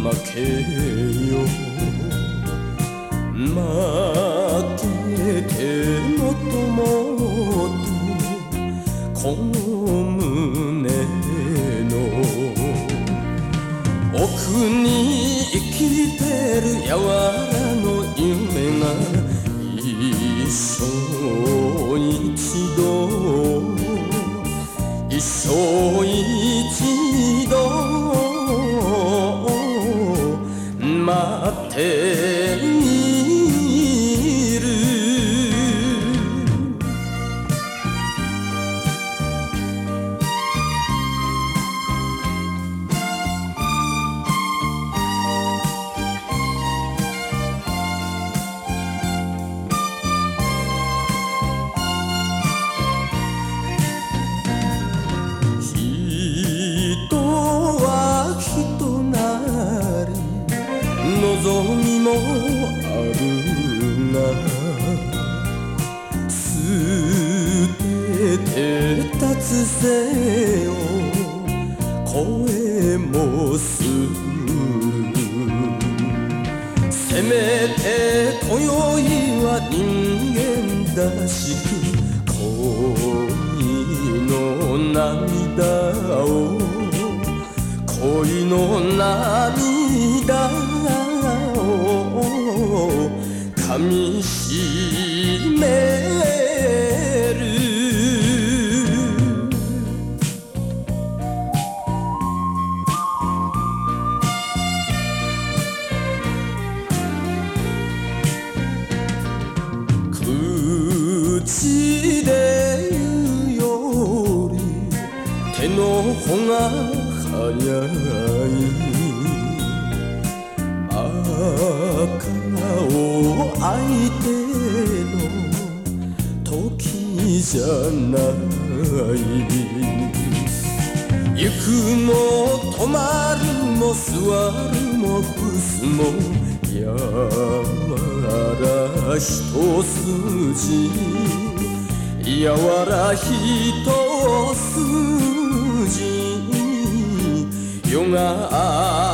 負けよ負けてもっともっとこの胸の奥に生きてる柔らの夢が一生一度一生一度待っている望みもあるが捨てて立つ背を声もするせめて今宵は人間らしく恋の涙を恋の涙噛みしめる口で言うより手の方が早い赤を相手の時じゃない行くも止まるも座るも伏すもやら一筋やわら一筋夜が